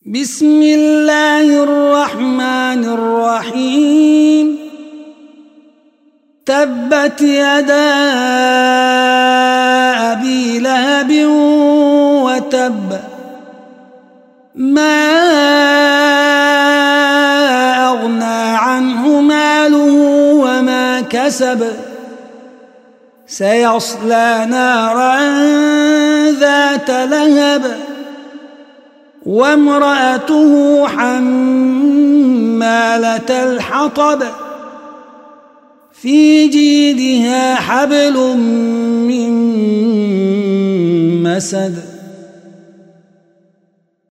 بسم الله الرحمن الرحيم. تبت يدا أبي لهب وتب، ما أغنى عنه ماله وما كسب، سيصلى نارا ذات لهب، وامرأته حمالة الحطب، في جيدها حبل من مسد.